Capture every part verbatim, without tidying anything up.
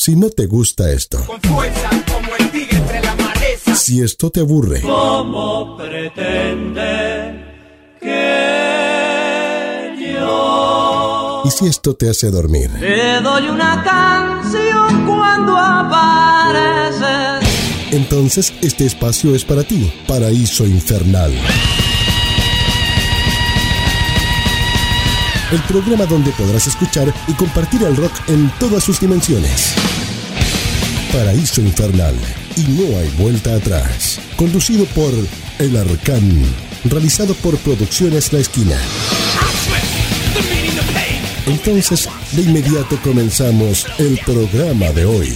Si no te gusta esto, con fuerza como el tigre entre la maleza. Si esto te aburre, ¿cómo pretende que yo? Y si esto te hace dormir, Te doy una canción cuando apareces. Entonces este espacio es para ti. Paraíso Infernal. El programa donde podrás escuchar y compartir el rock en todas sus dimensiones. Paraíso Infernal. Y no hay vuelta atrás. Conducido por El Arcán. Realizado por Producciones La Esquina. Entonces, de inmediato comenzamos el programa de hoy.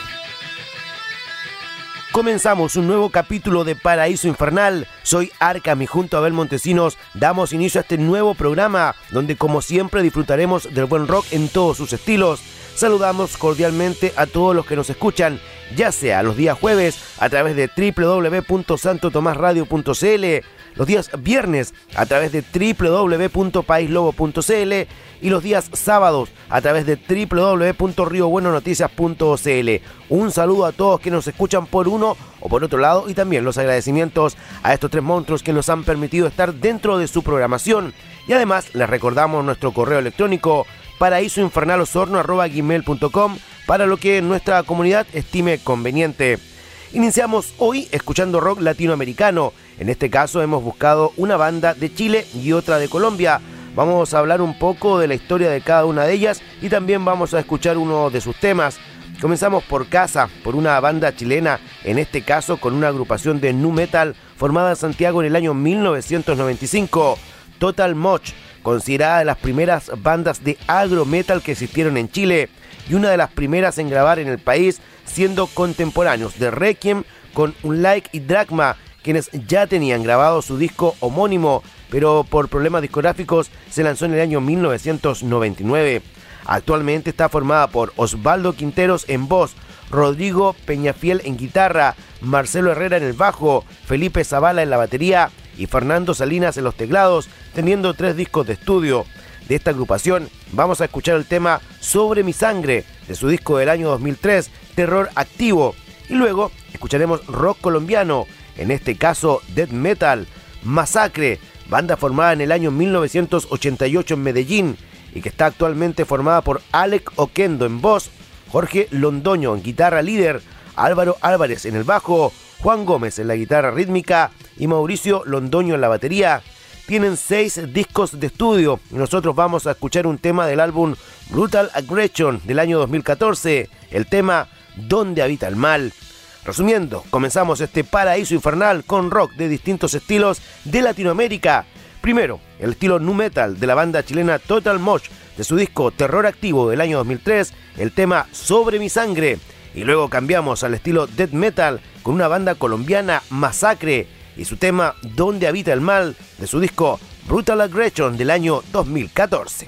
Comenzamos un nuevo capítulo de Paraíso Infernal. Soy Arcam y junto a Abel Montesinos damos inicio a este nuevo programa donde como siempre disfrutaremos del buen rock en todos sus estilos. Saludamos cordialmente a todos los que nos escuchan, ya sea los días jueves a través de doble u doble u doble u punto santo tomás radio punto c l, los días viernes a través de doble u doble u doble u punto país lobo punto c l y los días sábados a través de doble u doble u doble u punto rio bueno noticias punto c l. Un saludo a todos que nos escuchan por uno o por otro lado y también los agradecimientos a estos tres monstruos que nos han permitido estar dentro de su programación. Y además les recordamos nuestro correo electrónico paraísoinfernalosorno arroba gmail punto com para lo que nuestra comunidad estime conveniente. Iniciamos hoy escuchando rock latinoamericano. En este caso hemos buscado una banda de Chile y otra de Colombia. Vamos a hablar un poco de la historia de cada una de ellas y también vamos a escuchar uno de sus temas. Comenzamos por Casa, por una banda chilena, en este caso con una agrupación de nu metal formada en Santiago en el año mil novecientos noventa y cinco. Total Moch, considerada de las primeras bandas de agro metal que existieron en Chile y una de las primeras en grabar en el país, siendo contemporáneos de Requiem con Unlike y Dragma, quienes ya tenían grabado su disco homónimo, pero por problemas discográficos se lanzó en el año mil novecientos noventa y nueve. Actualmente está formada por Osvaldo Quinteros en voz, Rodrigo Peñafiel en guitarra, Marcelo Herrera en el bajo, Felipe Zavala en la batería y Fernando Salinas en los teclados, teniendo tres discos de estudio. De esta agrupación vamos a escuchar el tema Sobre mi sangre, de su disco del año dos mil tres, Terror Activo, y luego escucharemos rock colombiano, en este caso death metal, Masacre, banda formada en el año mil novecientos ochenta y ocho en Medellín y que está actualmente formada por Alec Oquendo en voz, Jorge Londoño en guitarra líder, Álvaro Álvarez en el bajo, Juan Gómez en la guitarra rítmica y Mauricio Londoño en la batería. Tienen seis discos de estudio y nosotros vamos a escuchar un tema del álbum Brutal Aggression del año dos mil catorce, el tema ¿Dónde habita el mal? Resumiendo, comenzamos este Paraíso Infernal con rock de distintos estilos de Latinoamérica. Primero, el estilo nu metal de la banda chilena Total Moch, de su disco Terror Activo del año dos mil tres, el tema Sobre mi sangre. Y luego cambiamos al estilo death metal con una banda colombiana, Masacre, y su tema ¿Dónde habita el mal? De su disco Brutal Aggression del año dos mil catorce.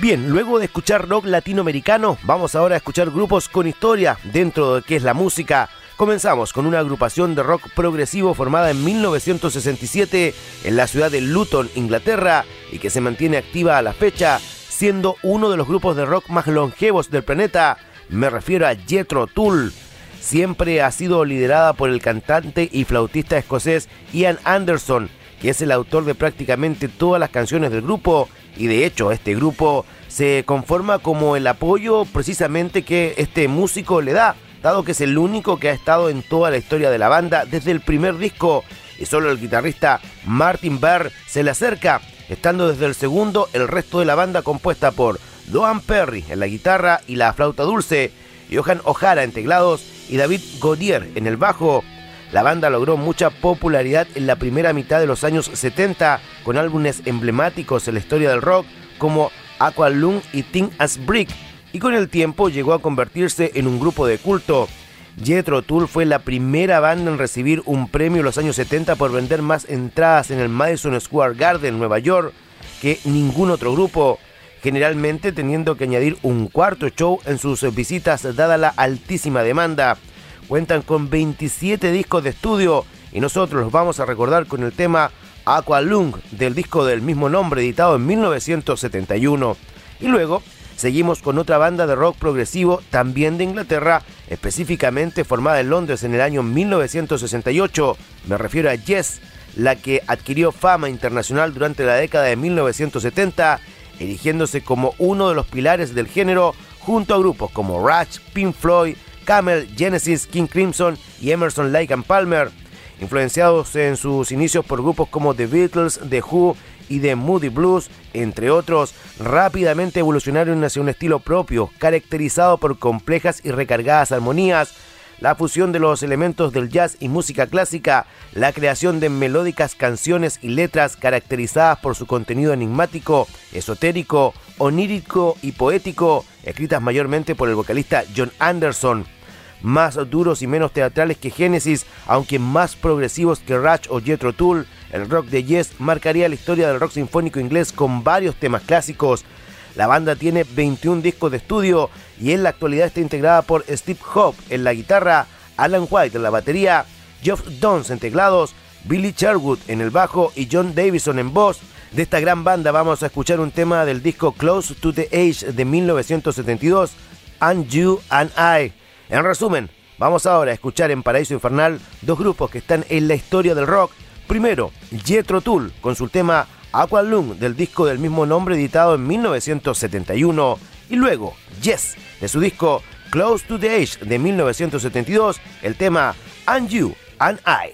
Bien, luego de escuchar rock latinoamericano, vamos ahora a escuchar grupos con historia dentro de qué es la música. Comenzamos con una agrupación de rock progresivo formada en mil novecientos sesenta y siete en la ciudad de Luton, Inglaterra, y que se mantiene activa a la fecha, siendo uno de los grupos de rock más longevos del planeta. Me refiero a Jethro Tull. Siempre ha sido liderada por el cantante y flautista escocés Ian Anderson, que es el autor de prácticamente todas las canciones del grupo, y de hecho este grupo se conforma como el apoyo precisamente que este músico le da, dado que es el único que ha estado en toda la historia de la banda desde el primer disco, y solo el guitarrista Martin Barre se le acerca, estando desde el segundo el resto de la banda compuesta por Doan Perry en la guitarra y la flauta dulce, Johan O'Hara en teclados y David Godier en el bajo. La banda logró mucha popularidad en la primera mitad de los años setenta con álbumes emblemáticos en la historia del rock como Aqua Lung y Think as Brick, y con el tiempo llegó a convertirse en un grupo de culto. Jethro Tull fue la primera banda en recibir un premio en los años setenta por vender más entradas en el Madison Square Garden, Nueva York, que ningún otro grupo, generalmente teniendo que añadir un cuarto show en sus visitas dada la altísima demanda. Cuentan con veintisiete discos de estudio y nosotros los vamos a recordar con el tema Aqua Lung del disco del mismo nombre editado en mil novecientos setenta y uno. Y luego seguimos con otra banda de rock progresivo también de Inglaterra, específicamente formada en Londres en el año mil novecientos sesenta y ocho. Me refiero a Yes, la que adquirió fama internacional durante la década de mil novecientos setenta, erigiéndose como uno de los pilares del género junto a grupos como Rush, Pink Floyd, Camel, Genesis, King Crimson y Emerson, Lake and Palmer. Influenciados en sus inicios por grupos como The Beatles, The Who y The Moody Blues, entre otros, rápidamente evolucionaron hacia un estilo propio, caracterizado por complejas y recargadas armonías, la fusión de los elementos del jazz y música clásica, la creación de melódicas canciones y letras caracterizadas por su contenido enigmático, esotérico, onírico y poético, escritas mayormente por el vocalista John Anderson. Más duros y menos teatrales que Genesis, aunque más progresivos que Rush o Jethro Tull, el rock de Yes marcaría la historia del rock sinfónico inglés con varios temas clásicos. La banda tiene veintiún discos de estudio y en la actualidad está integrada por Steve Hope en la guitarra, Alan White en la batería, Geoff Downes en teclados, Billy Sherwood en el bajo y John Davison en voz. De esta gran banda vamos a escuchar un tema del disco Close to the Edge de mil novecientos setenta y dos, And You and I. En resumen, vamos ahora a escuchar en Paraíso Infernal dos grupos que están en la historia del rock. Primero, Jethro Tull con su tema Aqua Lung del disco del mismo nombre editado en mil novecientos setenta y uno, y luego Yes de su disco Close to the Edge de mil novecientos setenta y dos, el tema And You and I.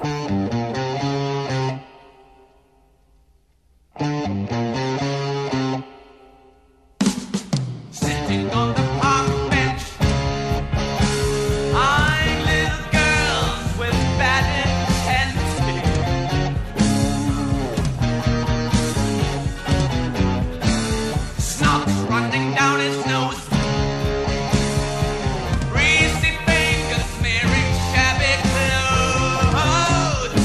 Greasy fingers smearing shabby clothes.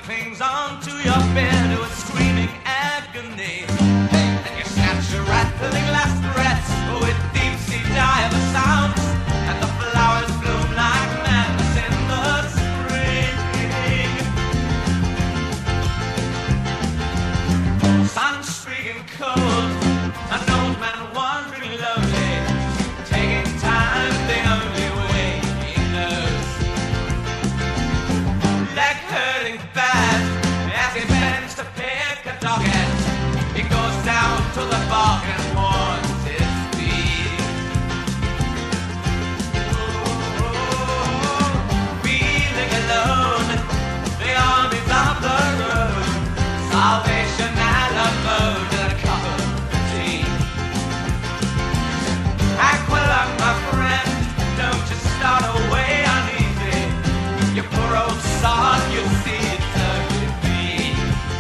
clings onto your bed with screaming agony. And you snatch your rattling last breaths with deep sea diver sounds, and the flowers bloom like madness in the spring. Sun streaking cold, an old man wandering lonely, taking time the only way he knows. Leg hurting bad as he bends to pick a doggett, he goes down to the bog and warns his speed. Oh, feeling alone, the armies of the road, salvation and a mode and a cup of tea. Aqualung, my friend, don't you start away uneasy. You poor old sod, you see it's ugly feet.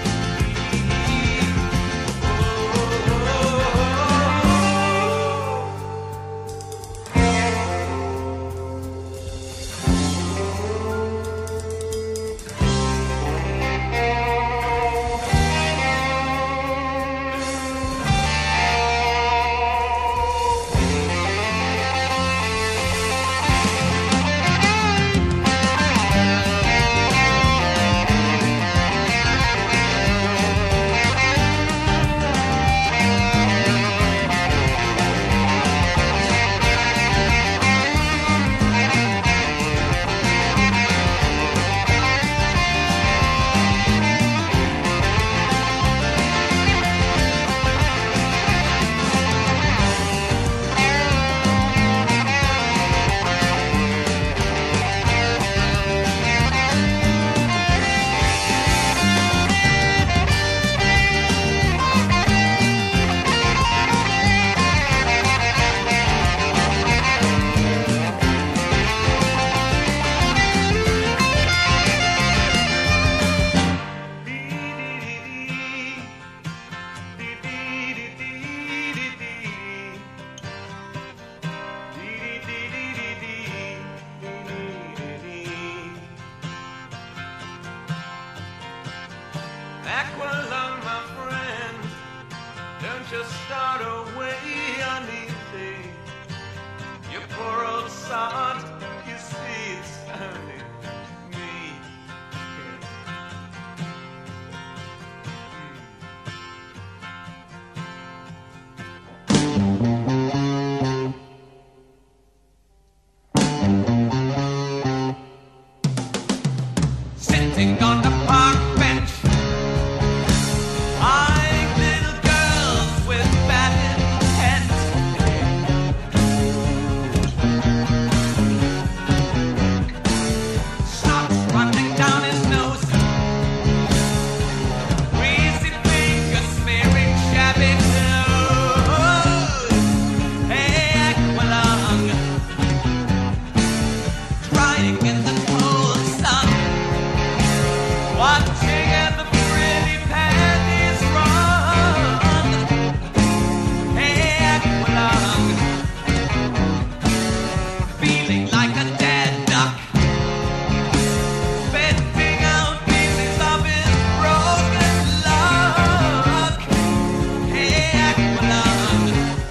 Aqualung, my friend, don't just start away uneasy. You poor old sod, you see it's only me. Sitting on the park bench, eyeing little girls with bad intent. Snot running down his nose, greasy fingers smearing shabby clothes. Hey, Aqualung, drying in the cold sun, watching at the pretty panties run. Hey, Aqualung, feeling like a dead duck, spitting out pieces of his broken luck. Hey, Aqualung.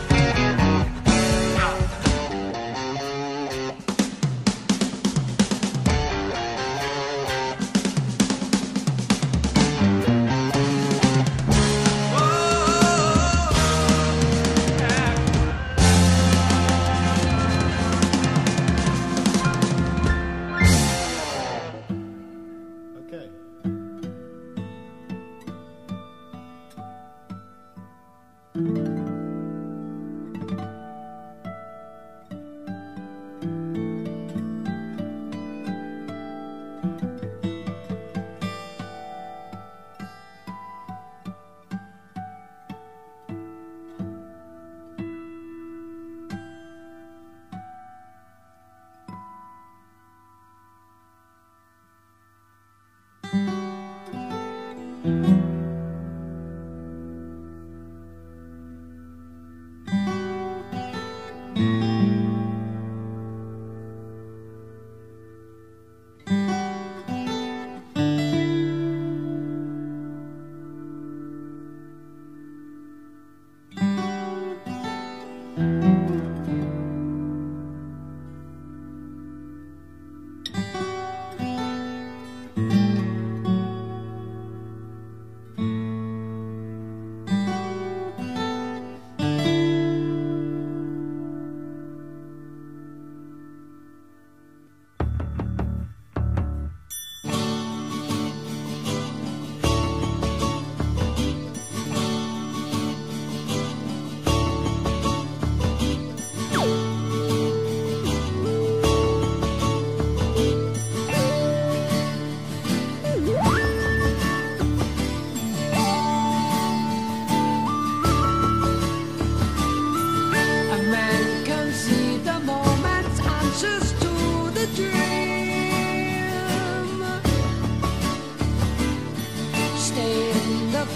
Okay.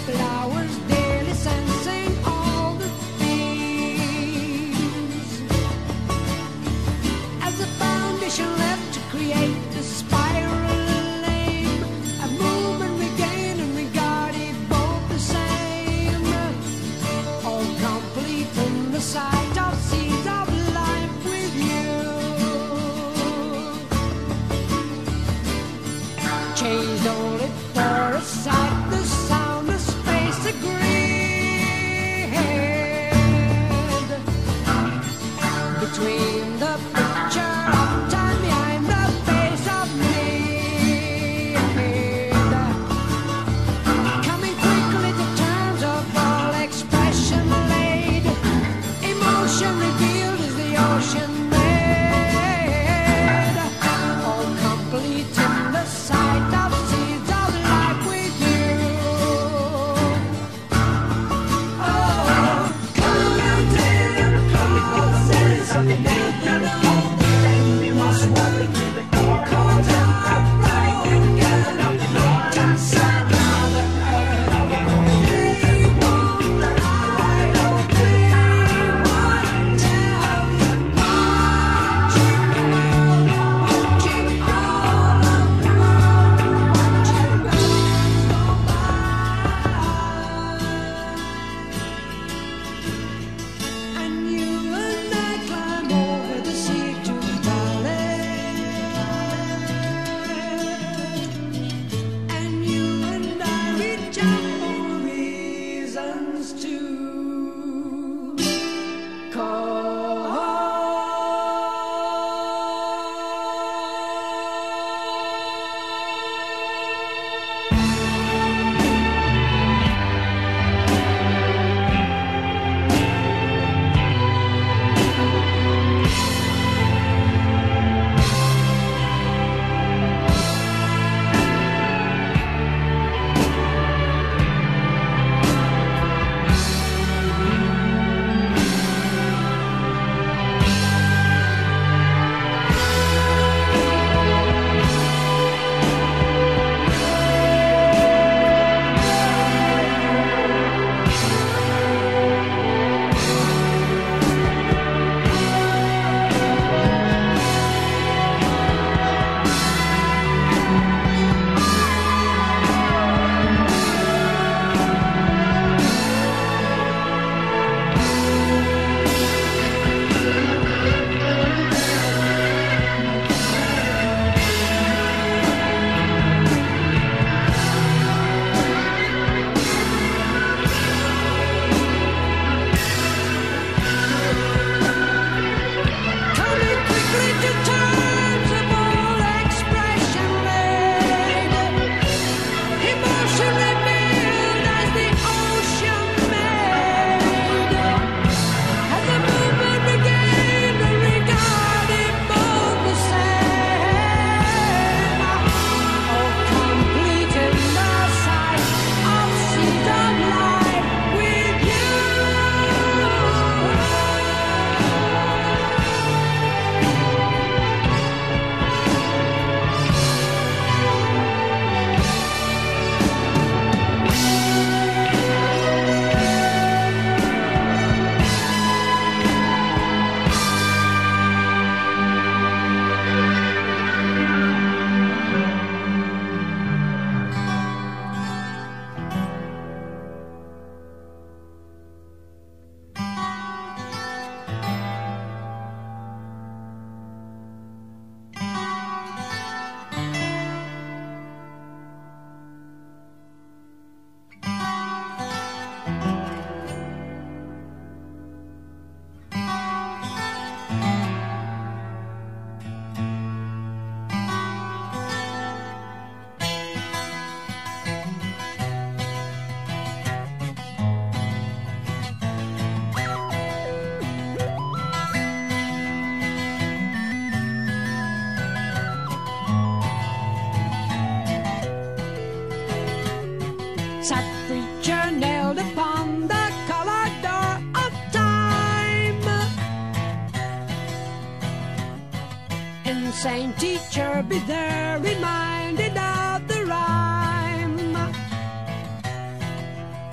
flowers daily sensing all the themes. As a foundation left to create the spiral aim, a movement regained and regarded both the same. All complete in the sight of seeds of life with you. Changed only for a sight, the sound of space agreed. Between the picture of time behind the face of need, coming quickly to terms of all expression laid, emotion revealed is the ocean made, all complete in the sight of seeds of life with you. Oh, come and take it, come and say something new. Then we must walk into the cold and upright together. Just another earth. We want the light of we want to have the watching all, watching all around, watching us go by. And you and I climb over the sea to the valley. And you and I reach out for reasons to coming quickly to terms of all expression laid, emotion revealed as the ocean made, as the movement regained and regarded both the same, all complete in the sight of seeds of life with you. Sat preacher nailed upon the colored door of time. Insane teacher, be there reminded of the rhyme.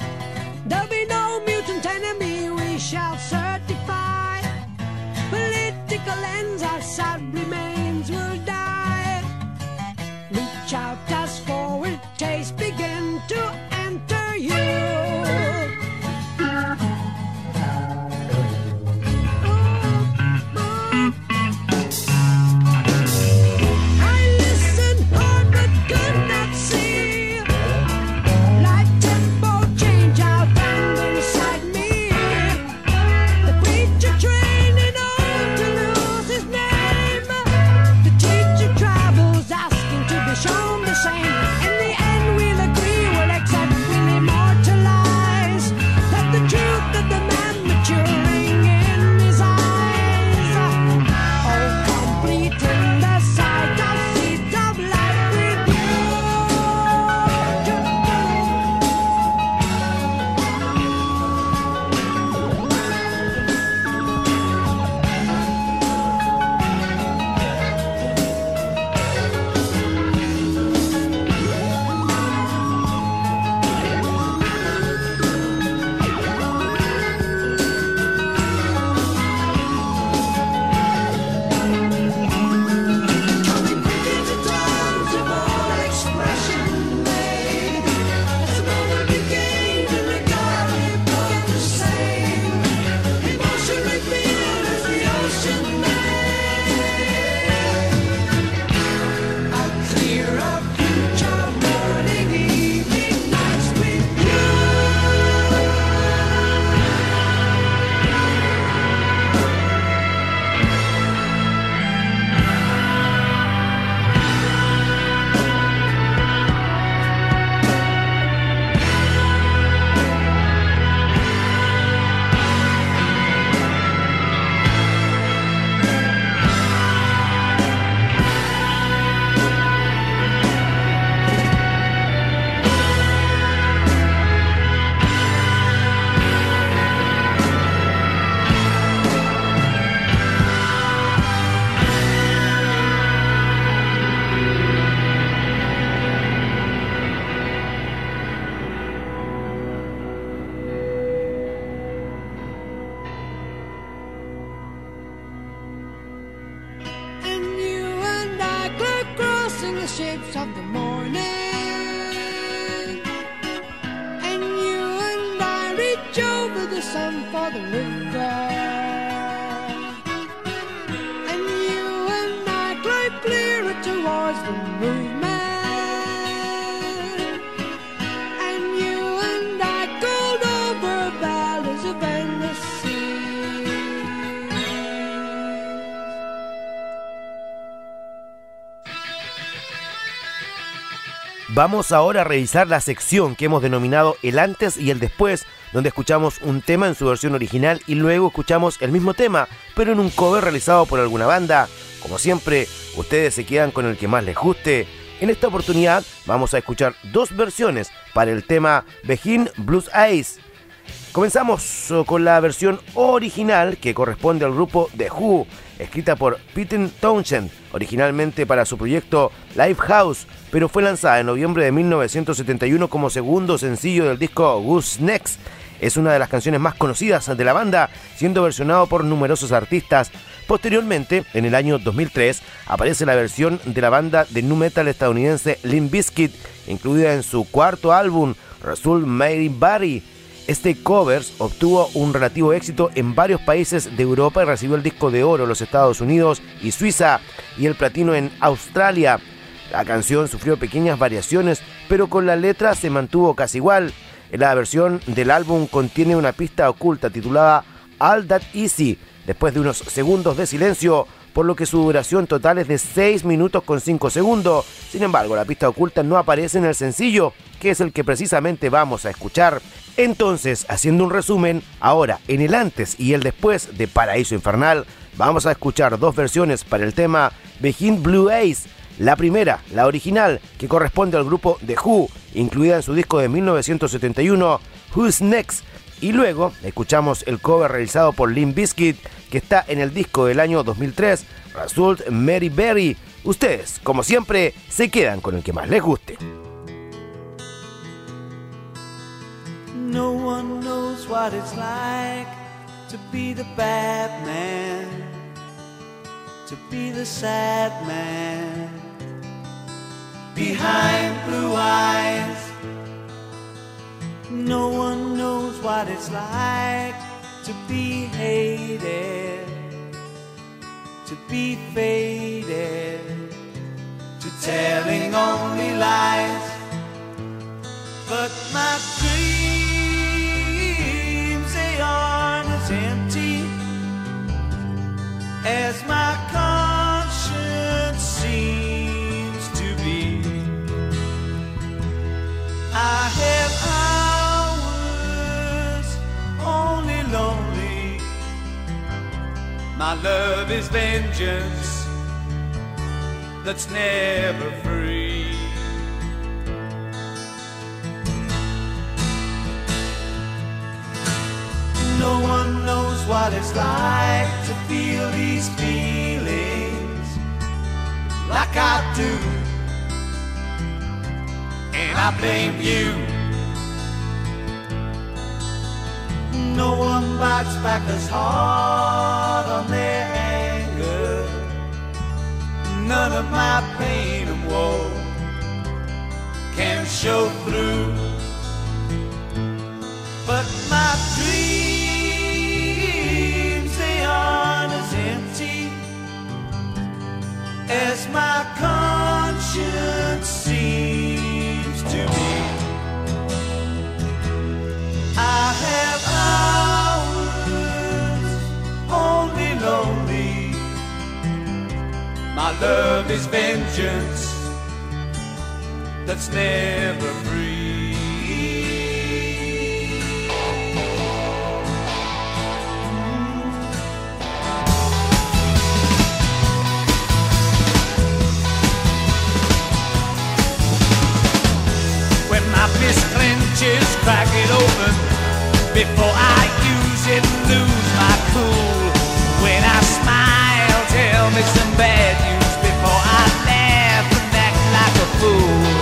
silence of the morning, and you and I reach over the sun for the river, and you and I glide clearer towards the movement, and you and I gold over valleys of endless sea. Vamos ahora a revisar la sección que hemos denominado el antes y el después, donde escuchamos un tema en su versión original y luego escuchamos el mismo tema, pero en un cover realizado por alguna banda. Como siempre, ustedes se quedan con el que más les guste. En esta oportunidad vamos a escuchar dos versiones para el tema Behind Blue Eyes. Comenzamos con la versión original que corresponde al grupo The Who, escrita por Pete Townshend, originalmente para su proyecto Lifehouse, pero fue lanzada en noviembre de mil novecientos setenta y uno como segundo sencillo del disco Who's Next. Es una de las canciones más conocidas de la banda, siendo versionado por numerosos artistas. Posteriormente, en el año dos mil tres, aparece la versión de la banda de nu metal estadounidense Limp Bizkit, incluida en su cuarto álbum, Result Mary Barry. Este cover obtuvo un relativo éxito en varios países de Europa y recibió el disco de oro en los Estados Unidos y Suiza y el platino en Australia. La canción sufrió pequeñas variaciones, pero con la letra se mantuvo casi igual. La versión del álbum contiene una pista oculta titulada All That Easy, después de unos segundos de silencio, por lo que su duración total es de seis minutos con cinco segundos. Sin embargo, la pista oculta no aparece en el sencillo, que es el que precisamente vamos a escuchar. Entonces, haciendo un resumen, ahora en el antes y el después de Paraíso Infernal, vamos a escuchar dos versiones para el tema Behind Blue Eyes. La primera, la original, que corresponde al grupo The Who, incluida en su disco de mil novecientos setenta y uno, Who's Next. Y luego escuchamos el cover realizado por Limp Bizkit, que está en el disco del año dos mil tres, Result Mary Berry. Ustedes, como siempre, se quedan con el que más les guste. No one knows what it's like to be the bad man, to be the sad man behind blue eyes. No one knows what it's like to be hated, to be faded, to telling only lies. But my dreams, they aren't as empty as my conscience seems to be. I have hours only lonely. My love is vengeance that's never free. No one knows what it's like to feel these feelings like I do, and I blame you. No one bites back as hard on their anger. None of my pain and woe can show through. But my dreams, they aren't as empty as my conscience seems to be. I have hours only lonely. My love is vengeance that's never free. My fist clenches, crack it open before I use it, lose my cool. When I smile, tell me some bad news before I laugh and act like a fool.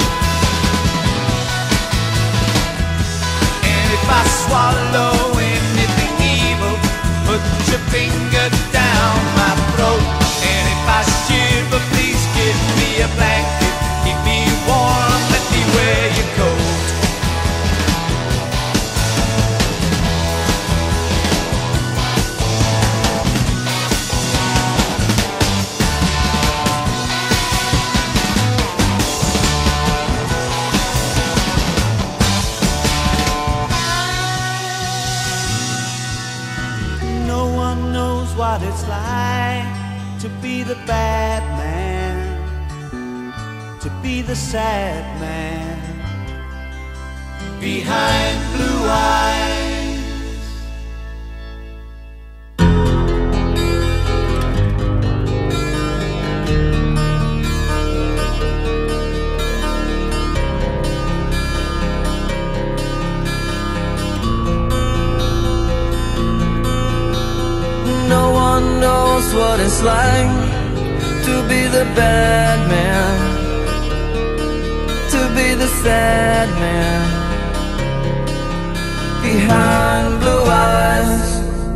And if I swallow anything evil, put your finger down my throat. And if I shiver, please give me a blanket, keep me it's like to be the bad man, to be the sad man behind blue eyes. No one knows what it's like to be the bad man, to be the sad man behind blue eyes.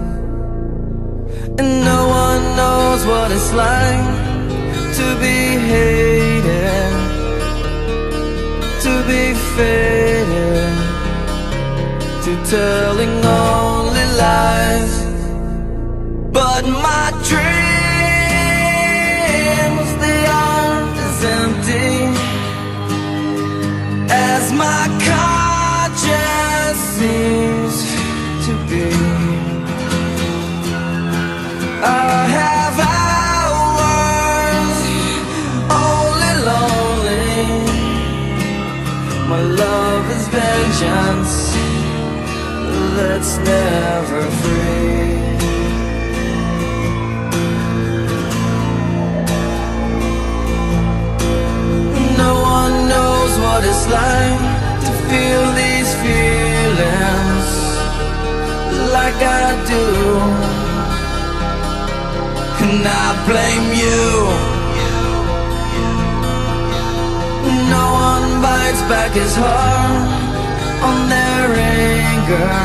And no one knows what it's like to be hated, to be faded, to telling only lies. But my dreams, they aren't as empty as my conscience seems to be. I have hours only lonely. My love is vengeance that's never free. What it's like to feel these feelings like I do, and I blame you. No one bites back his heart on their anger.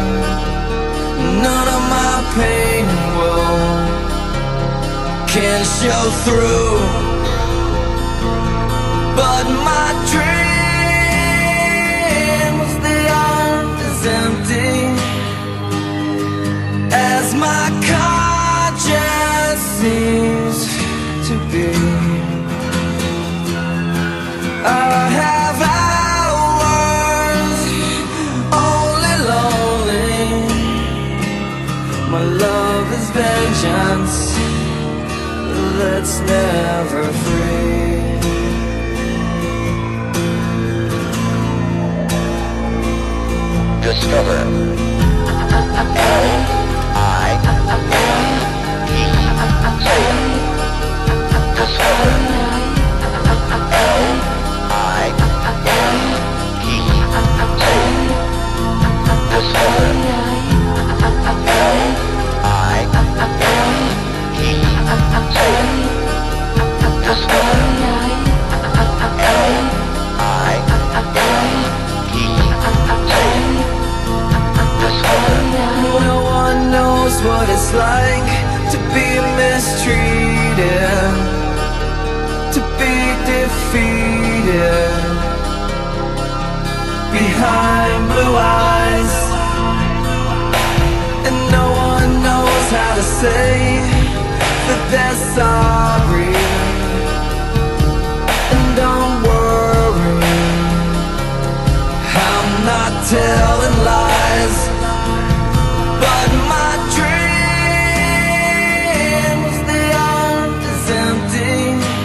None of my pain and woe can show through. But my dreams, they aren't as empty as my conscience seems to be. I have hours only lonely. My love is vengeance that's never free. Discover. L I E. Say it. Discover. L I E. Say it. Discover. L I E. Say it. Discover. L I E. Say it. No one knows what it's like to be mistreated, to be defeated behind blue eyes. And no one knows how to say that they're sorry. And don't worry, I'm not telling lies. But my dreams, they aren't as empty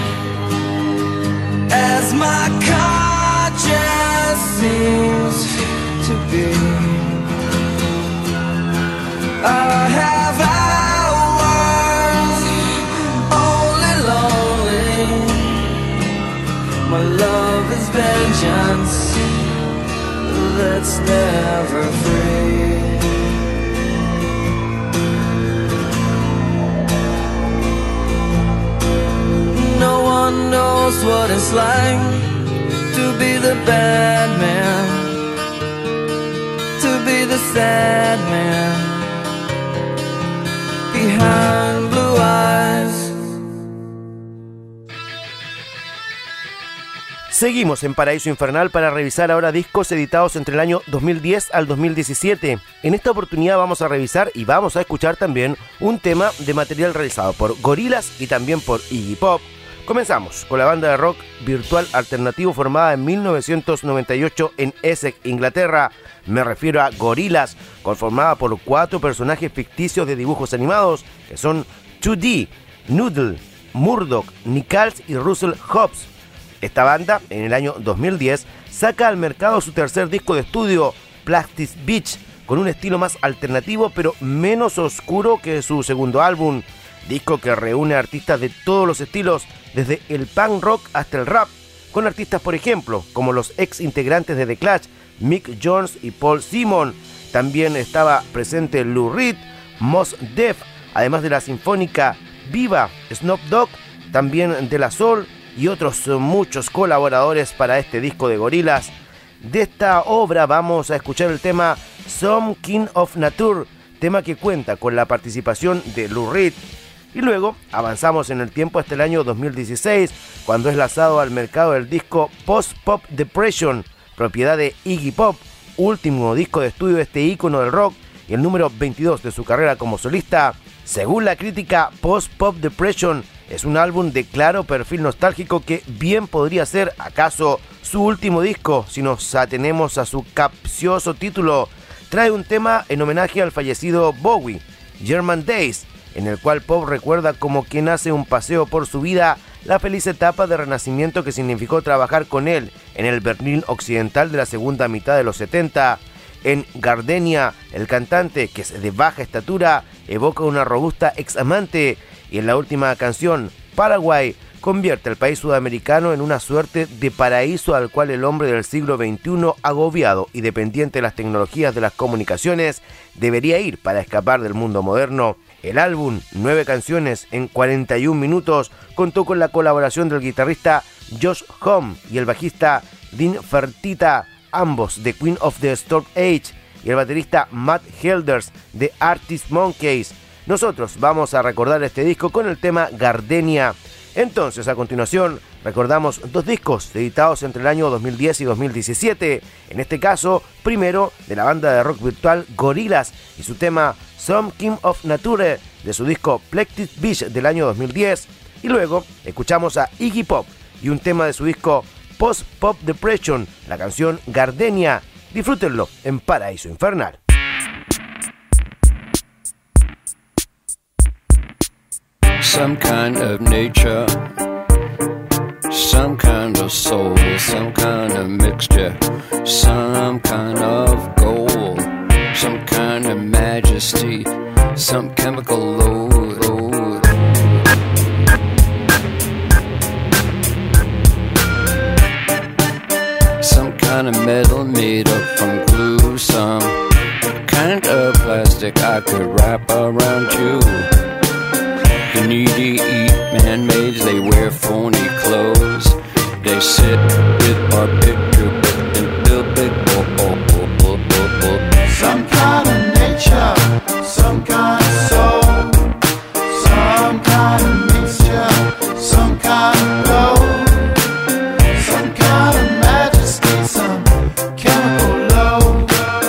as my conscience seems to be. I have hours only lonely. My love is vengeance that's never free. No one knows what it's like to be the bad man, to be the sad man behind blue eyes. Seguimos en Paraíso Infernal para revisar ahora discos editados entre el año dos mil diez al dos mil diecisiete. En esta oportunidad vamos a revisar y vamos a escuchar también un tema de material realizado por Gorillaz y también por Iggy Pop, Comenzamos con la banda de rock virtual alternativo formada en mil novecientos noventa y ocho en Essex, Inglaterra. Me refiero a Gorillaz, conformada por cuatro personajes ficticios de dibujos animados que son dos D, Noodle, Murdoch, Nichols y Russell Hobbs. Esta banda, en el año dos mil diez, saca al mercado su tercer disco de estudio, Plastic Beach, con un estilo más alternativo pero menos oscuro que su segundo álbum. Disco que reúne artistas de todos los estilos, desde el punk rock hasta el rap, con artistas, por ejemplo, como los ex integrantes de The Clash, Mick Jones y Paul Simon. También estaba presente Lou Reed, Mos Def, además de la sinfónica Viva, Snoop Dogg, también de la Soul y otros muchos colaboradores para este disco de Gorillaz. De esta obra vamos a escuchar el tema Some Kind of Nature, tema que cuenta con la participación de Lou Reed. Y luego avanzamos en el tiempo hasta el año dos mil dieciséis, cuando es lanzado al mercado el disco Post Pop Depression, propiedad de Iggy Pop, último disco de estudio de este ícono del rock y el número veintidós de su carrera como solista. Según la crítica, Post Pop Depression es un álbum de claro perfil nostálgico que bien podría ser acaso su último disco si nos atenemos a su capcioso título. Trae un tema en homenaje al fallecido Bowie, German Days, en el cual Pop recuerda como quien hace un paseo por su vida la feliz etapa de renacimiento que significó trabajar con él en el Berlín occidental de la segunda mitad de los setenta. En Gardenia, el cantante, que es de baja estatura, evoca una robusta ex amante, y en la última canción, Paraguay, convierte al país sudamericano en una suerte de paraíso al cual el hombre del siglo veintiuno, agobiado y dependiente de las tecnologías de las comunicaciones, debería ir para escapar del mundo moderno. El álbum, nueve canciones en cuarenta y un minutos, contó con la colaboración del guitarrista Josh Homme y el bajista Dean Fertita, ambos de Queen of the Stone Age, y el baterista Matt Helders de Arctic Monkeys. Nosotros vamos a recordar este disco con el tema Gardenia. Entonces, a continuación, recordamos dos discos editados entre el año dos mil diez y dos mil diecisiete. En este caso, primero de la banda de rock virtual Gorillaz y su tema Some Kind of Nature de su disco Plastic Beach del año dos mil diez. Y luego escuchamos a Iggy Pop y un tema de su disco Post Pop Depression, la canción Gardenia. Disfrútenlo en Paraíso Infernal. Some kind of nature, some kind of soul, some kind of mixture, some kind of gold, some kind of majesty, some chemical load. load. Some kind of metal made up from glue, some kind of plastic I could wrap around you. The needy eat man-made, they wear phony clothes. They sit with our picture book and build big oh, oh, oh, oh, oh, oh. Some kind of nature, some kind of soul, some kind of mixture, some kind of gold, some kind of majesty, some chemical load.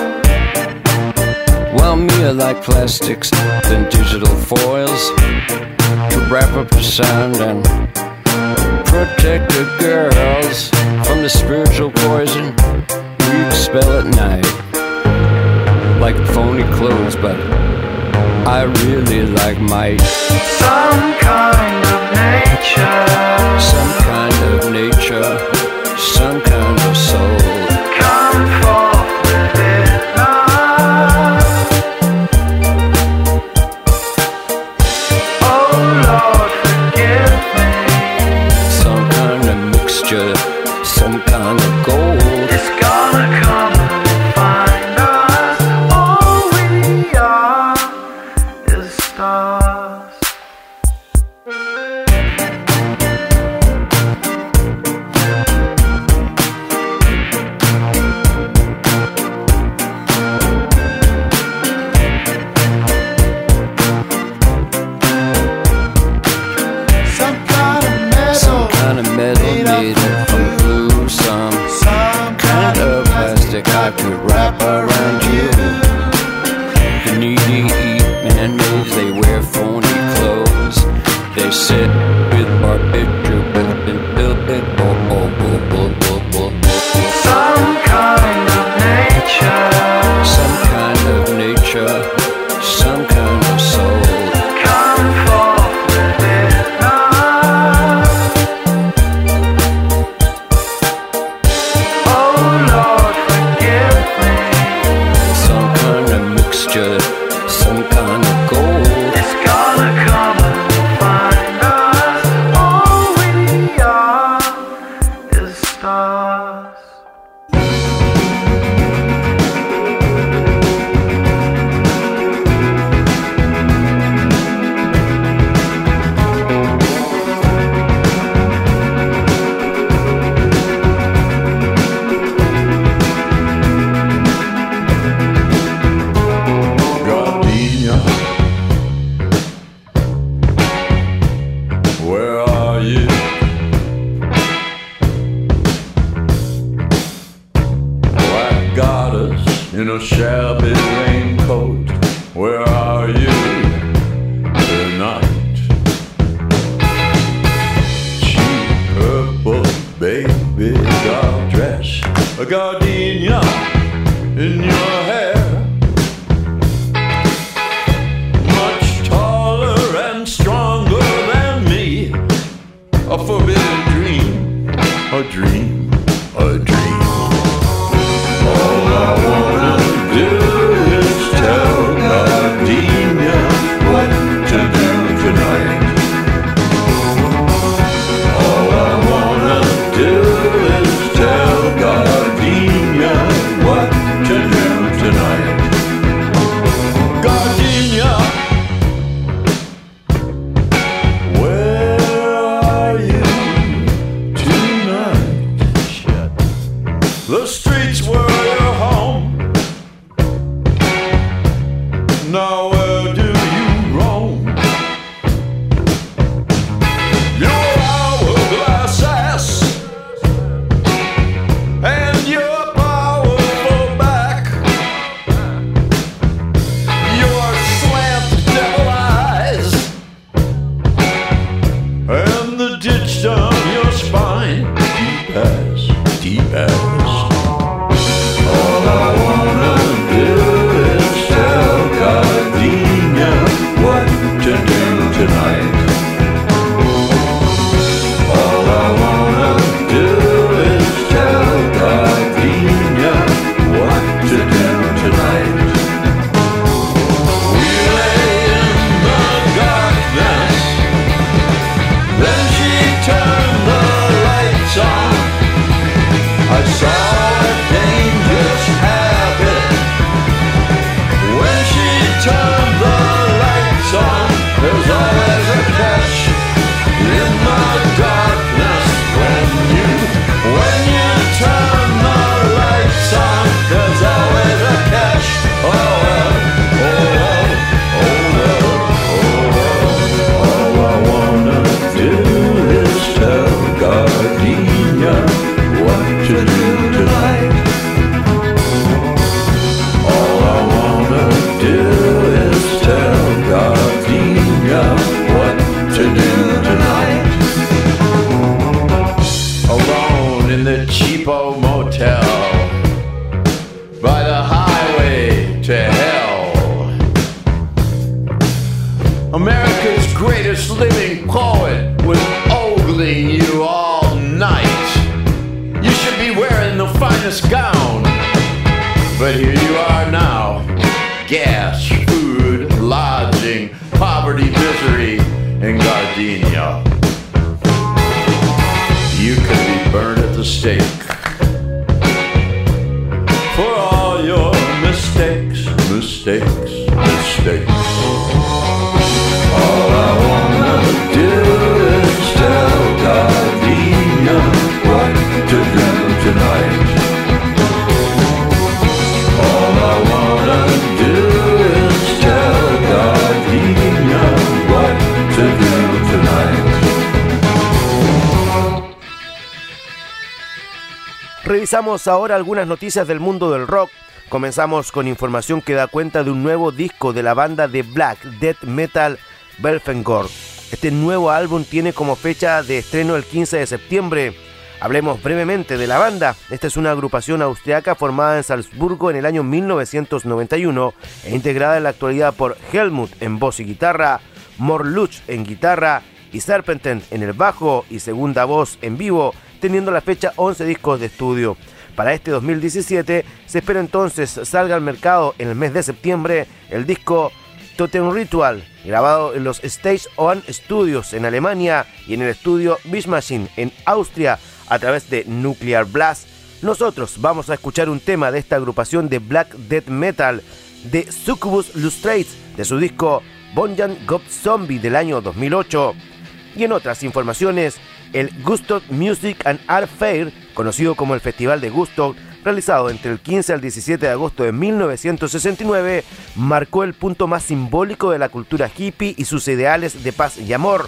Well, me I like plastics than digital foils to wrap up the sound and protect the girls from the spiritual poison we expel at night. Like phony clothes, but I really like might. Some kind of nature, Some kind of nature, some kind of soul. come forth within us. Oh Lord, forgive me. Some kind of mixture, some kind of gold. It's gonna come and find us. All we are is stars. Some kind of metal, Some kind of metal made up from glue, some some kind of plastic I could wrap around you. The needy eat man-made, they wear phony clothes. They sit with our picture got us in a shabby raincoat. Where are you tonight? Cheap purple baby doll dress, a gardenia in your hair. Much taller and stronger than me. A forbidden dream, a dream, a dream. All I wanna do is tell Gardenia what to do tonight. All I wanna do is tell Gardenia what to do tonight. Gardenia, where are you tonight? Shit. The streets were your home. Now where do you roam? Your hourglass ass and your powerful back, your slant devil eyes and the ditch down your spine, deep as, deep as. All I wanna do is tell Gardenia what to do tonight. All I wanna do is tell Gardenia what to do tonight. We lay in the darkness, then she turned the lights on. I saw a dangerous habit. When she turned the lights on, there's always a catch in the darkness. When you, when you turn the lights on, there's always a catch. Oh well, oh well, oh well, oh well. All I wanna do is tell Gardenia what to do tonight. All I wanna do is tell Gardenia what to do tonight. Alone in the cheapo motel by the highway to hell, America's greatest living poet was ogling you all night. You should be wearing the finest gown, but here you are now. Gas, food, lodging, poverty, misery, and gardenia. You could be burned at the stake for all your mistakes, mistakes, mistakes. All I wanna do is tell Gardenia what to do tonight. All I wanna do is tell Gardenia what to do tonight. Revisamos ahora algunas noticias del mundo del rock. Comenzamos con información que da cuenta de un nuevo disco de la banda de black death metal Belfegor. Este nuevo álbum tiene como fecha de estreno el quince de septiembre. Hablemos brevemente de la banda. Esta es una agrupación austriaca formada en Salzburgo en el año mil novecientos noventa y uno e integrada en la actualidad por Helmut en voz y guitarra, Morluch en guitarra y Serpentent en el bajo y segunda voz en vivo, teniendo a la fecha once discos de estudio. Para este dos mil diecisiete se espera entonces salga al mercado en el mes de septiembre el disco Totenritual, grabado en los Stage One Studios en Alemania y en el estudio Beach Machine en Austria a través de Nuclear Blast. Nosotros vamos a escuchar un tema de esta agrupación de black death metal de Succubus Lustrates de su disco Bonjan God Zombie del año dos mil ocho. Y en otras informaciones, el Gustock Music and Art Fair, conocido como el Festival de Gustock, realizado entre el quince al diecisiete de agosto de mil novecientos sesenta y nueve, marcó el punto más simbólico de la cultura hippie y sus ideales de paz y amor.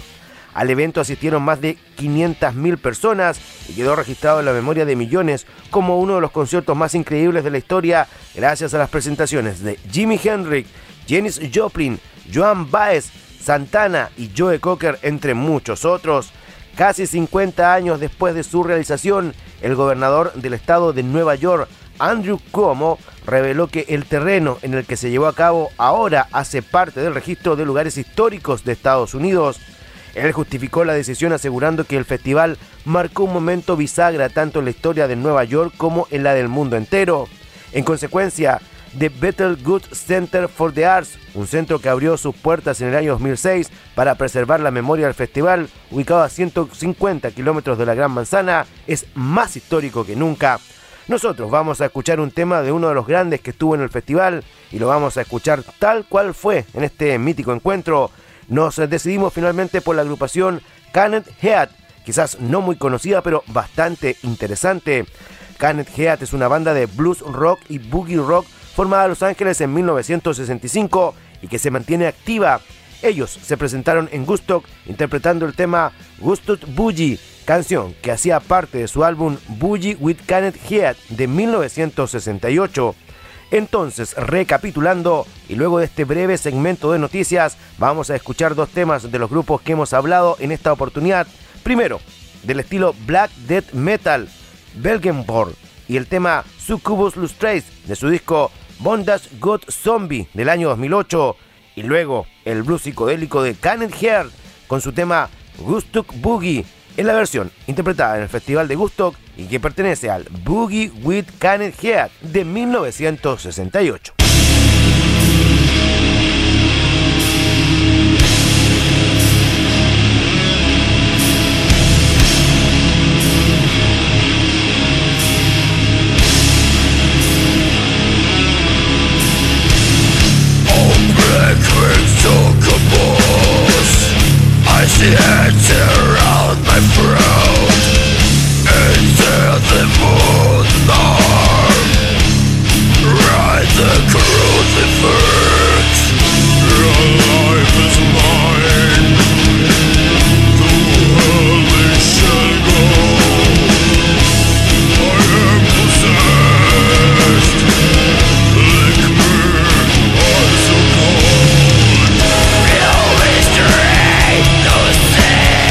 Al evento asistieron más de quinientas mil personas y quedó registrado en la memoria de millones como uno de los conciertos más increíbles de la historia gracias a las presentaciones de Jimi Hendrix, Janis Joplin, Joan Baez, Santana y Joe Cocker, entre muchos otros. Casi cincuenta años después de su realización, el gobernador del estado de Nueva York, Andrew Cuomo, reveló que el terreno en el que se llevó a cabo ahora hace parte del registro de lugares históricos de Estados Unidos. Él justificó la decisión asegurando que el festival marcó un momento bisagra tanto en la historia de Nueva York como en la del mundo entero. En consecuencia, The Bethel Goods Center for the Arts, un centro que abrió sus puertas en el año dos mil seis para preservar la memoria del festival, ubicado a ciento cincuenta kilómetros de la Gran Manzana, es más histórico que nunca. Nosotros vamos a escuchar un tema de uno de los grandes que estuvo en el festival y lo vamos a escuchar tal cual fue en este mítico encuentro. Nos decidimos finalmente por la agrupación Canned Heat, quizás no muy conocida pero bastante interesante. Canned Heat es una banda de blues rock y boogie rock formada en Los Ángeles en mil novecientos sesenta y cinco y que se mantiene activa. Ellos se presentaron en Woodstock interpretando el tema Woodstock Boogie, canción que hacía parte de su álbum Boogie with Canned Heat de mil novecientos sesenta y ocho. Entonces, recapitulando, y luego de este breve segmento de noticias, vamos a escuchar dos temas de los grupos que hemos hablado en esta oportunidad. Primero, del estilo Black Death Metal, Belgenborn, y el tema Succubus Lustrace de su disco Bondage God Zombie del año dos mil ocho, y luego el blues psicodélico de Canned Heat con su tema Woodstock Boogie, en la versión interpretada en el Festival de Woodstock y que pertenece al Boogie with Canned Heat de mil novecientos sesenta y ocho. I see hands around my throat into the moonlight. Ride the crucifix. Your life is mine. To hell it shall go. I am possessed. Lick me, I'm so cold. No mystery, no sin.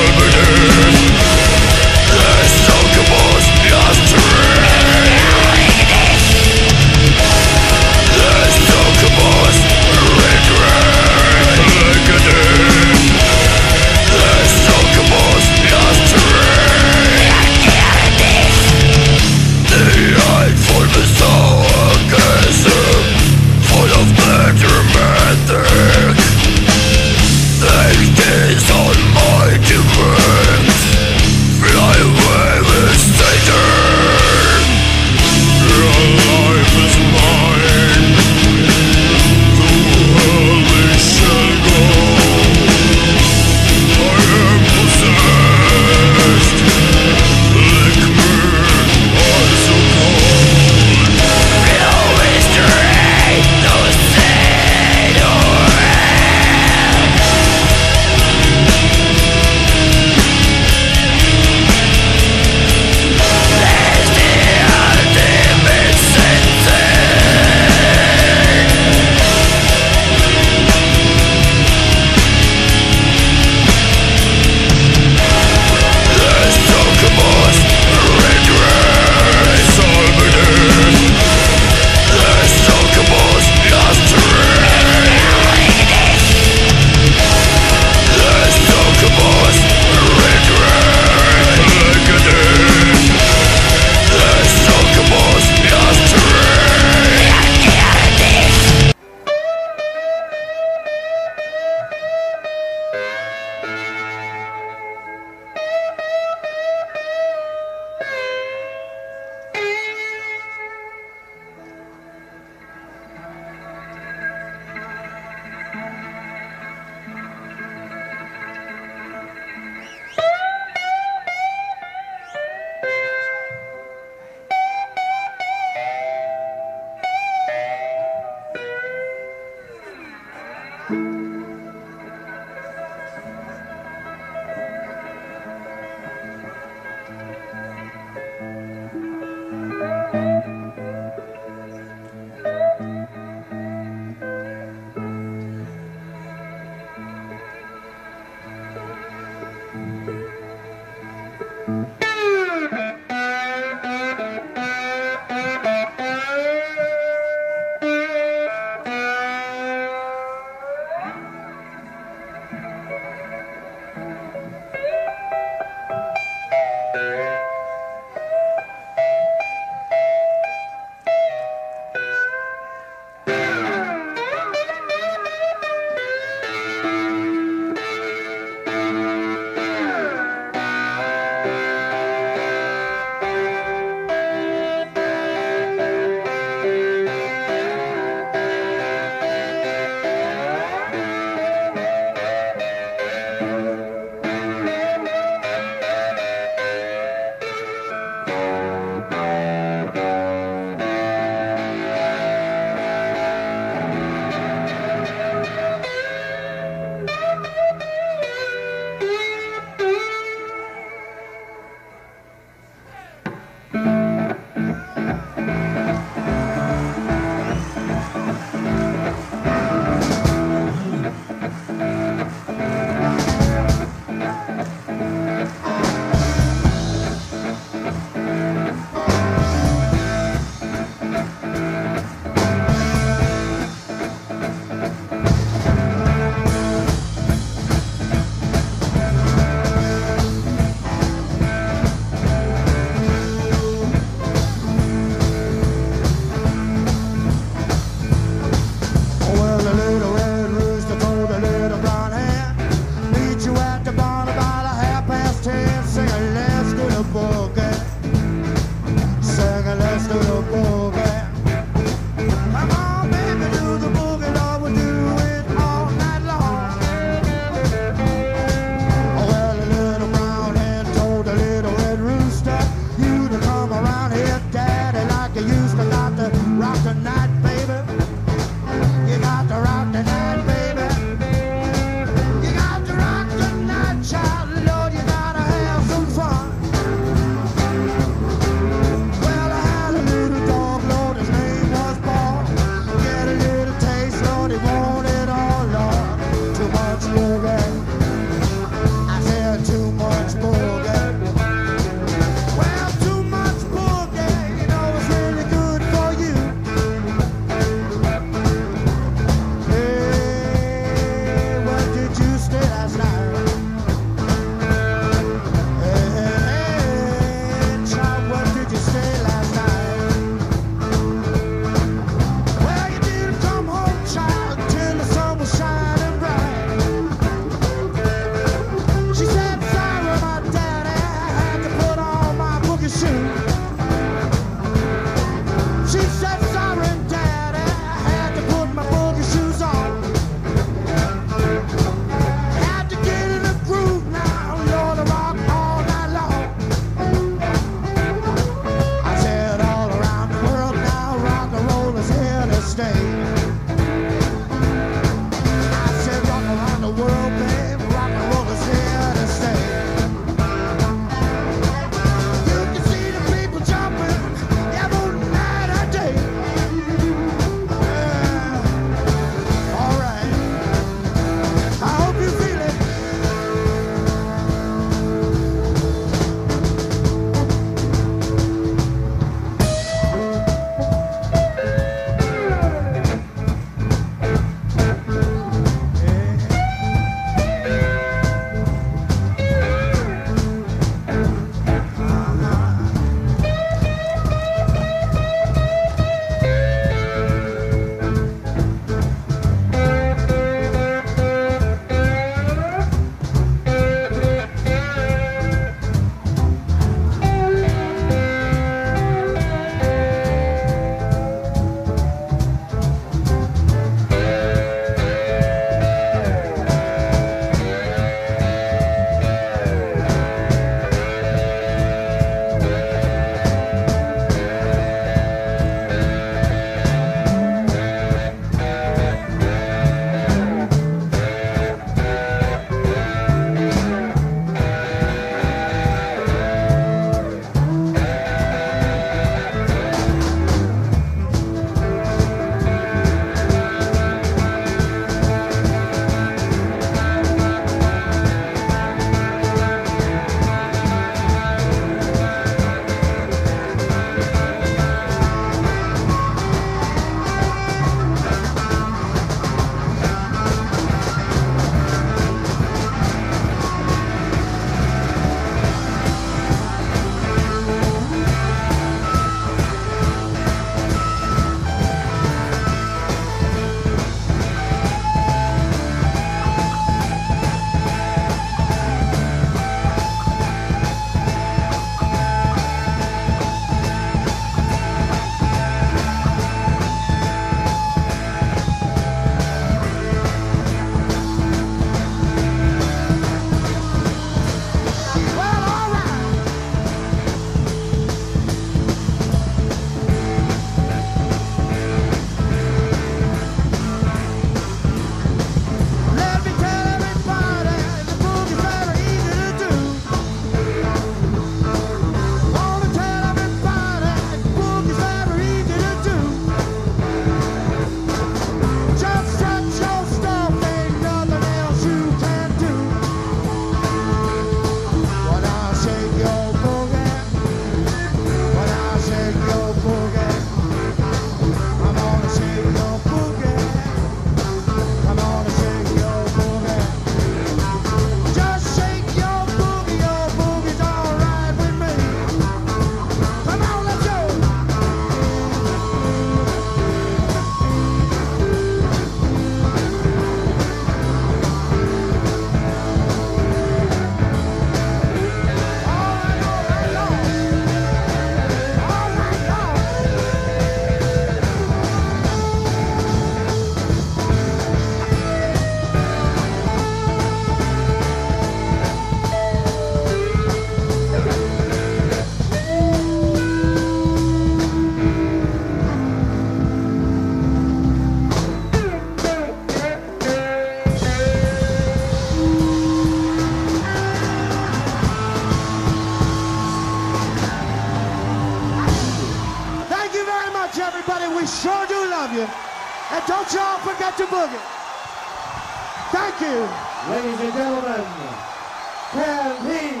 got your boogie. Thank you, ladies and gentlemen. Can he?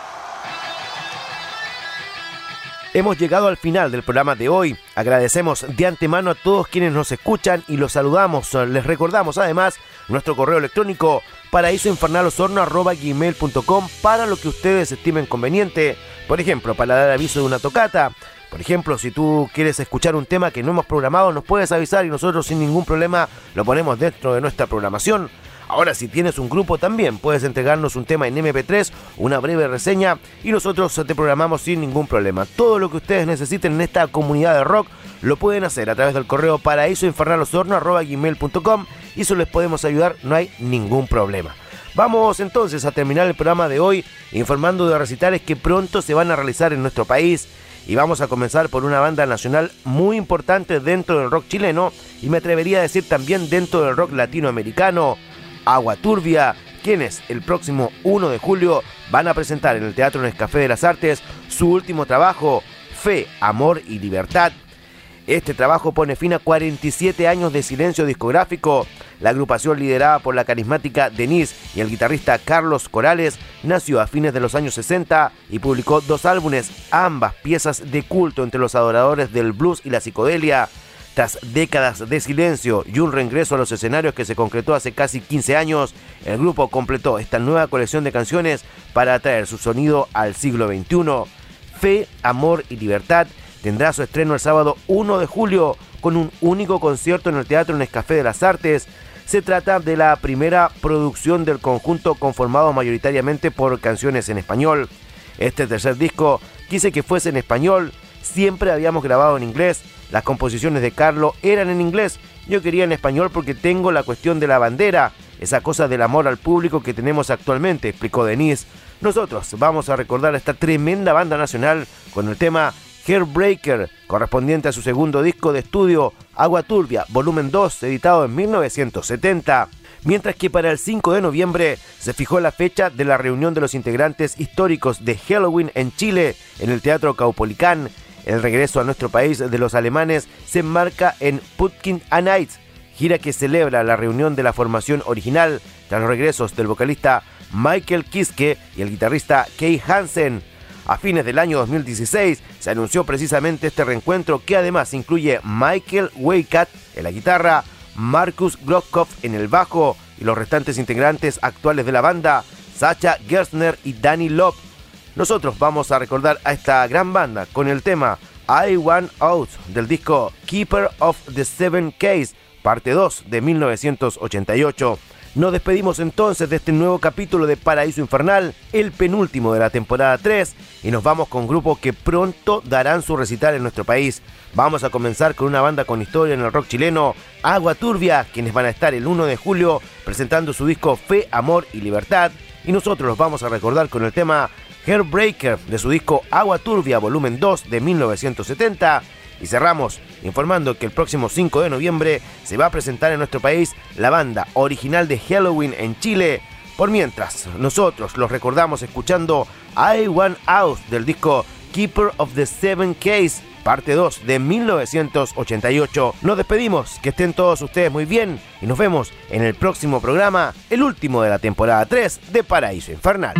Hemos llegado al final del programa de hoy. Agradecemos de antemano a todos quienes nos escuchan y los saludamos. Les recordamos además nuestro correo electrónico paraísoinfernalosorno arroba gmail punto com para lo que ustedes estimen conveniente. Por ejemplo, para dar aviso de una tocata. Por ejemplo, si tú quieres escuchar un tema que no hemos programado, nos puedes avisar y nosotros sin ningún problema lo ponemos dentro de nuestra programación. Ahora, si tienes un grupo también, puedes entregarnos un tema en eme pe tres, una breve reseña y nosotros te programamos sin ningún problema. Todo lo que ustedes necesiten en esta comunidad de rock lo pueden hacer a través del correo paraísoinfernalosorno arroba gmail punto com y eso les podemos ayudar, no hay ningún problema. Vamos entonces a terminar el programa de hoy informando de recitales que pronto se van a realizar en nuestro país. Y vamos a comenzar por una banda nacional muy importante dentro del rock chileno y me atrevería a decir también dentro del rock latinoamericano. Agua Turbia, quienes el próximo uno de julio van a presentar en el Teatro Nescafé de las Artes su último trabajo, Fe, Amor y Libertad. Este trabajo pone fin a cuarenta y siete años de silencio discográfico. La agrupación liderada por la carismática Denise y el guitarrista Carlos Corales nació a fines de los años sesenta y publicó dos álbumes, ambas piezas de culto entre los adoradores del blues y la psicodelia. Tras décadas de silencio y un reingreso a los escenarios que se concretó hace casi quince años, el grupo completó esta nueva colección de canciones para traer su sonido al siglo veintiuno. Fe, Amor y Libertad tendrá su estreno el sábado uno de julio con un único concierto en el Teatro Nescafé de las Artes. Se trata de la primera producción del conjunto conformado mayoritariamente por canciones en español. Este tercer disco quise que fuese en español, siempre habíamos grabado en inglés, las composiciones de Carlo eran en inglés, yo quería en español porque tengo la cuestión de la bandera, esa cosa del amor al público que tenemos actualmente, explicó Denise. Nosotros vamos a recordar a esta tremenda banda nacional con el tema Heartbreaker, correspondiente a su segundo disco de estudio, Agua Turbia, volumen dos, editado en mil novecientos setenta. Mientras que para el cinco de noviembre se fijó la fecha de la reunión de los integrantes históricos de Helloween en Chile, en el Teatro Caupolicán. El regreso a nuestro país de los alemanes se enmarca en Pumpkin and Nights, gira que celebra la reunión de la formación original tras los regresos del vocalista Michael Kiske y el guitarrista Kay Hansen. A fines del año dos mil dieciséis se anunció precisamente este reencuentro que además incluye Michael Weikat en la guitarra, Markus Grokov en el bajo y los restantes integrantes actuales de la banda, Sacha Gerstner y Danny Love. Nosotros vamos a recordar a esta gran banda con el tema I Want Out del disco Keeper of the Seven Keys, parte dos de mil novecientos ochenta y ocho. Nos despedimos entonces de este nuevo capítulo de Paraíso Infernal, el penúltimo de la temporada tres, y nos vamos con grupos que pronto darán su recital en nuestro país. Vamos a comenzar con una banda con historia en el rock chileno, Agua Turbia, quienes van a estar el uno de julio presentando su disco Fe, Amor y Libertad, y nosotros los vamos a recordar con el tema Heartbreaker de su disco Agua Turbia volumen dos de mil novecientos setenta. Y cerramos informando que el próximo cinco de noviembre se va a presentar en nuestro país la banda original de Helloween en Chile. Por mientras, nosotros los recordamos escuchando I Want Out del disco Keeper of the Seven Keys, parte dos de mil novecientos ochenta y ocho. Nos despedimos, que estén todos ustedes muy bien y nos vemos en el próximo programa, el último de la temporada tres de Paraíso Infernal.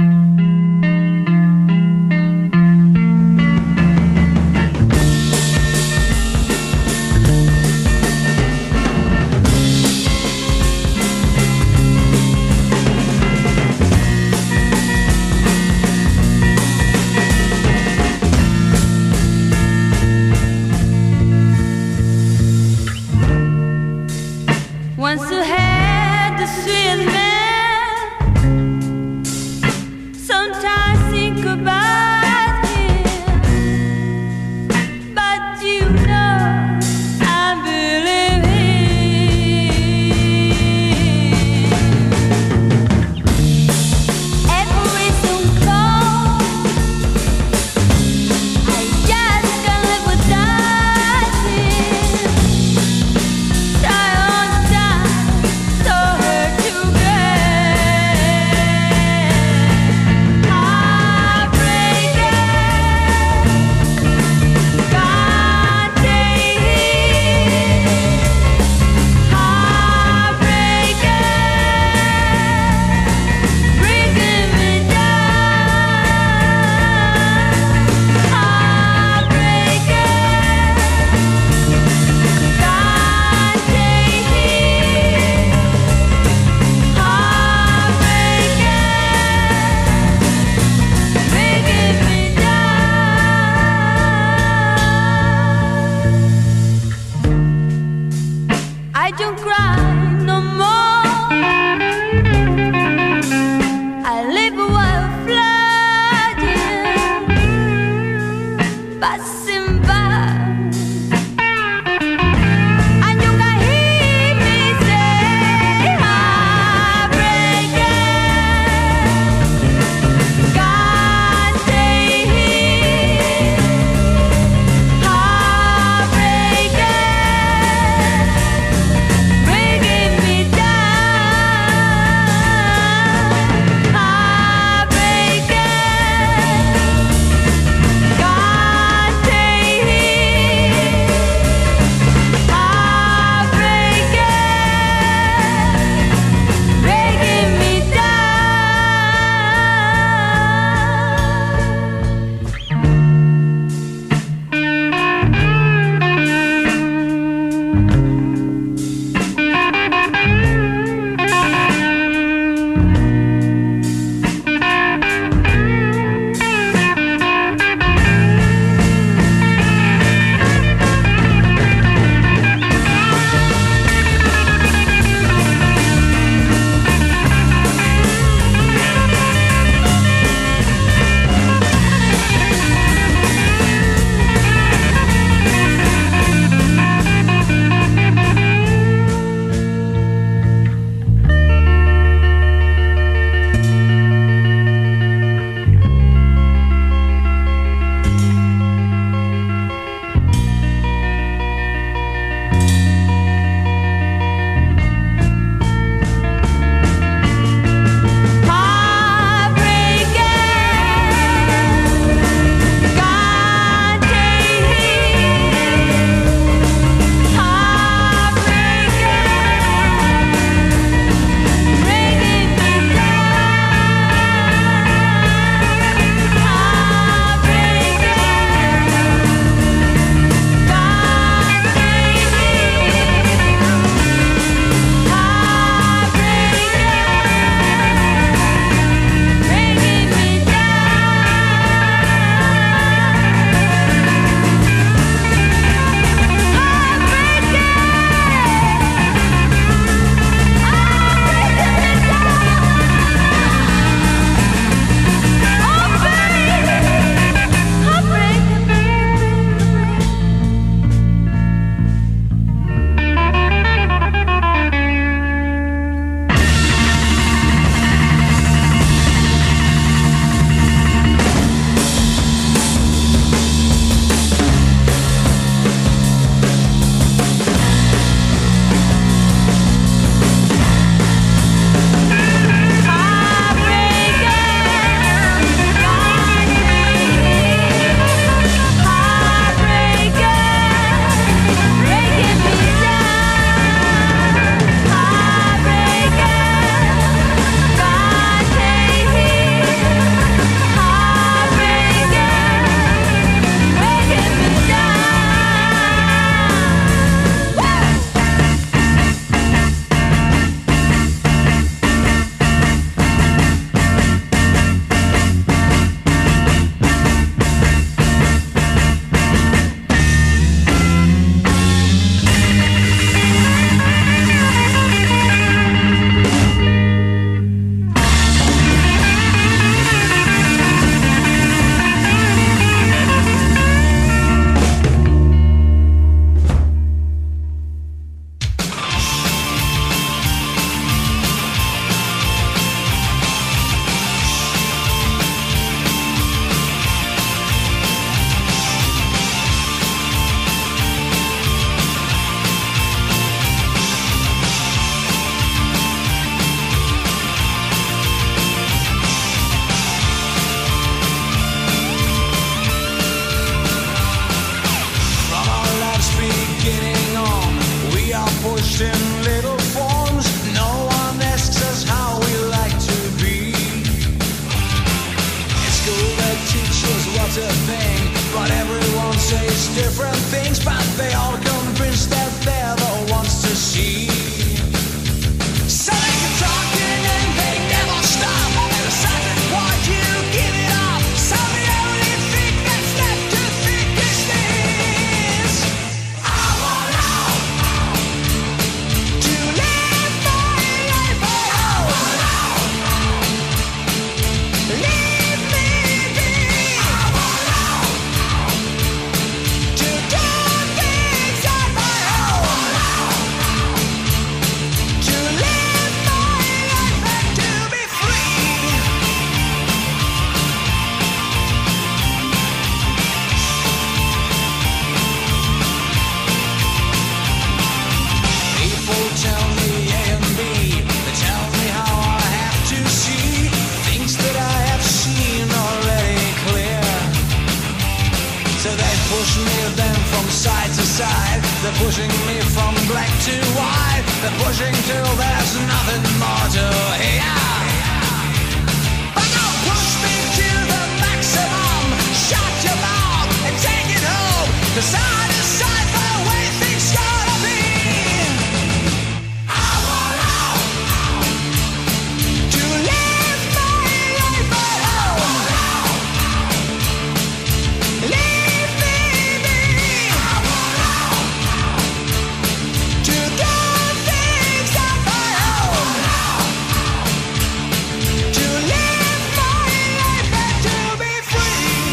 Once I had to see a man different things, but they all convinced that they're the ones to see. So they can talk and they never stop. At a certain point you give it up. So the only thing that's left to think is this: I want out to live my life alone. I want out. Leave me be. I want out to do things on my own. I want out to live my life and to be free. People tell me A and B. They tell me how I have to see things that I have seen already clear. So they push me then from side to side. They're pushing me from black to white. They're pushing till there's nothing more to hear. But don't push me to the maximum. Shut your mouth and take it home. 'Cause I decide the way things gotta be. I want out to live my life alone. Leave me be. I want out to do things on my own. To live my life and to be free.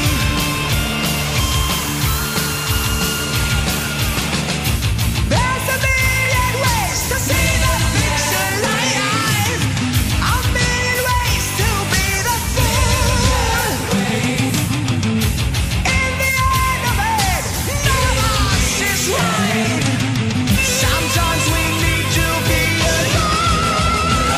There's a million ways to see the picture alive. A million ways to be the fool. In the end of it, none of us is right. Sometimes we need to be alone.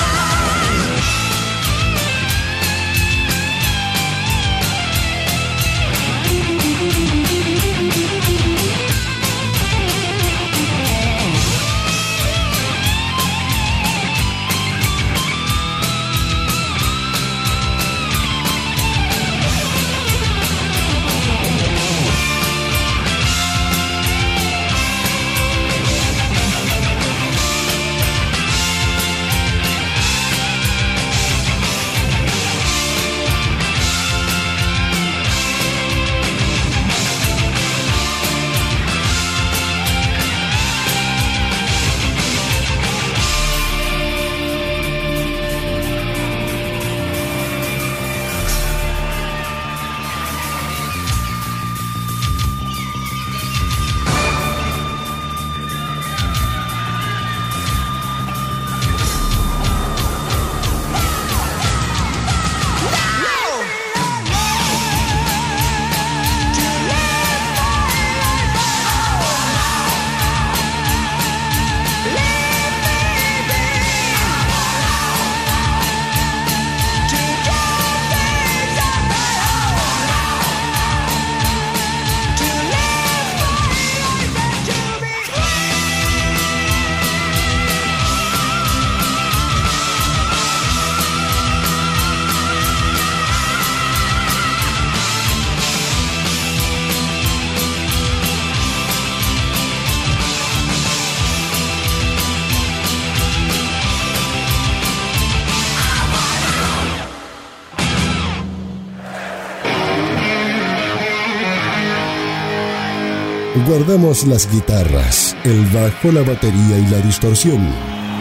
Guardamos las guitarras, el bajo, la batería y la distorsión.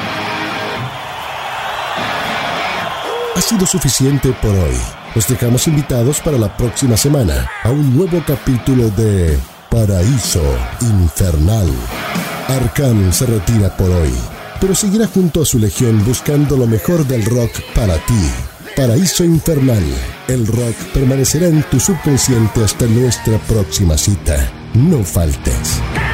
Ha sido suficiente por hoy. Los dejamos invitados para la próxima semana a un nuevo capítulo de Paraíso Infernal. Arkham se retira por hoy, pero seguirá junto a su legión buscando lo mejor del rock para ti. Paraíso Infernal. El rock permanecerá en tu subconsciente hasta nuestra próxima cita. No faltes.